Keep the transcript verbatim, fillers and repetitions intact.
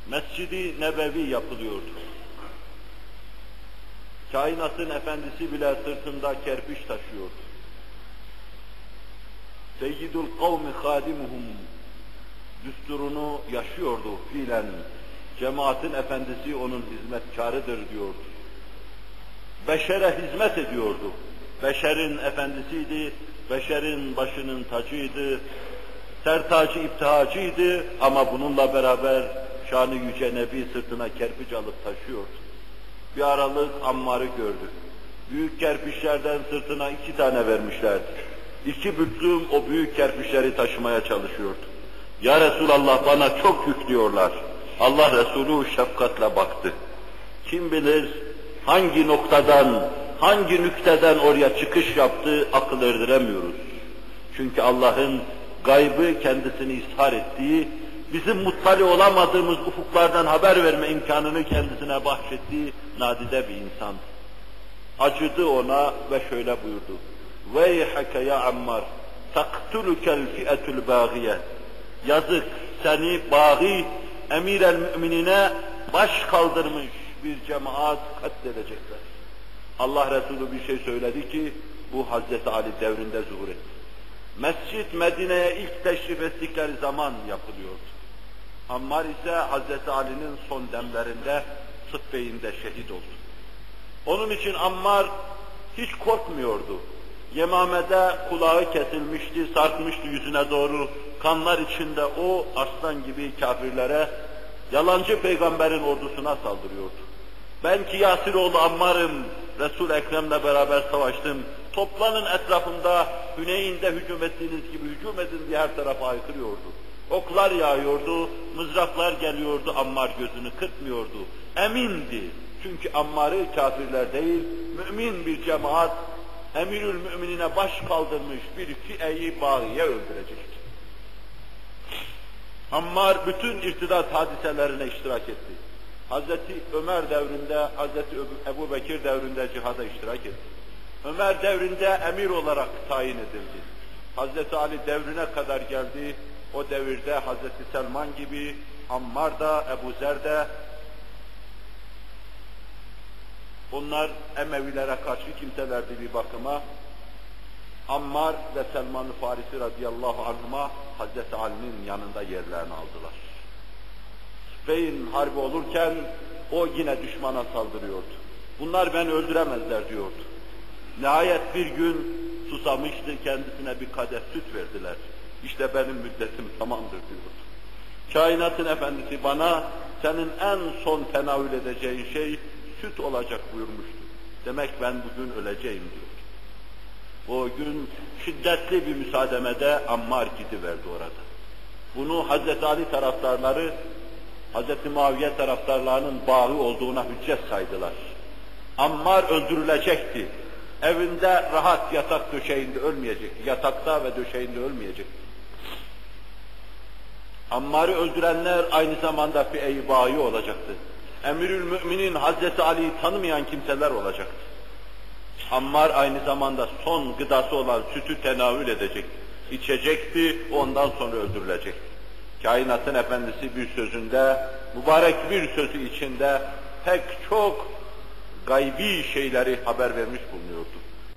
Mescid-i Nebevi yapılıyordu. Kainatın efendisi bile sırtında kerpiç taşıyordu. Seyyidul kavmi hadimuhum düsturunu yaşıyordu fiilen. Cemaatin efendisi onun hizmetkarıdır diyordu. Beşere hizmet ediyordu. Beşerin efendisiydi, beşerin başının tacıydı, sertacı iptihacıydı ama bununla beraber şan-ı yüce Nebi sırtına kerpiç alıp taşıyordu. Bir aralık Ammar'ı gördü. Büyük kerpiçlerden sırtına iki tane vermişlerdi. İki büklüm o büyük kerpiçleri taşımaya çalışıyordu. Ya Resulallah bana çok yüklüyorlar. Allah Resulü şefkatle baktı. Kim bilir hangi noktadan, hangi nükteden oraya çıkış yaptı akıl erdiremiyoruz. Çünkü Allah'ın gaybı kendisini ishar ettiği, bizim muttali olamadığımız ufuklardan haber verme imkanını kendisine bahşettiği nadide bir insan. Acıdı ona ve şöyle buyurdu. Veyhake ya Ammar, taktulukel fi'etul bâgiye. Yazık seni bâgi, emir-el müminine baş kaldırmış bir cemaat katledecekler. Allah Resulü bir şey söyledi ki, bu Hazreti Ali devrinde zuhur etti. Mescid Medine'ye ilk teşrif ettikleri zaman yapılıyordu. Ammar ise Hazreti Ali'nin son demlerinde Sıffeyn'de şehit oldu. Onun için Ammar hiç korkmuyordu. Yemame'de kulağı kesilmişti, sarkmıştı yüzüne doğru. Kanlar içinde o aslan gibi kafirlere, yalancı peygamberin ordusuna saldırıyordu. Ben ki Yasiroğlu Ammar'ım, Resul-i Ekrem'le beraber savaştım. Toplanın etrafımda, Hüneyn'de hücum ettiğiniz gibi hücum edin diye her tarafa haykırıyordu. Oklar yağıyordu, mızraklar geliyordu, Ammar gözünü kırpmıyordu. Emindi. Çünkü Ammar'ı kafirler değil, mümin bir cemaat, emirül müminine baş kaldırmış bir fi'eyi bağiye öldürecekti. Ammar bütün irtidat hadiselerine iştirak etti. Hazreti Ömer devrinde, Hazreti Ebu Bekir devrinde cihada iştirak etti. Ömer devrinde emir olarak tayin edildi. Hazreti Ali devrine kadar geldi. O devirde Hazreti Selman gibi, Ammar da, Ebu Zer de, bunlar Emevilere karşı kimselerdi bir bakıma. Ammar ve Selman-ı Farisi radıyallahu anhuma Hazreti Ali'nin yanında yerlerini aldılar. Sıffeyn harbi olurken o yine düşmana saldırıyordu. Bunlar beni öldüremezler diyordu. Nihayet bir gün susamıştı, kendisine bir kadeh süt verdiler. İşte benim müddetim tamamdır diyordu. Kainatın efendisi bana senin en son tenavül edeceğin şey süt olacak buyurmuştu. Demek ben bugün öleceğim diyor. O gün şiddetli bir müsaademede Ammar gidiverdi orada. Bunu Hazreti Ali taraftarları, Hazreti Muaviye taraftarlarının bağı olduğuna hüccet saydılar. Ammar öldürülecekti. Evinde rahat yatak döşeğinde ölmeyecekti. Yatakta ve döşeğinde ölmeyecekti. Ammar'ı öldürenler aynı zamanda fi'e-i bağı olacaktı. Emirül Müminin Hazreti Ali'yi tanımayan kimseler olacaktı. Ammar aynı zamanda son gıdası olan sütü tenavül edecekti. İçecekti, ondan sonra öldürülecekti. Kainatın efendisi bir sözünde, mübarek bir sözü içinde pek çok gaybi şeyleri haber vermiş bulunuyordu.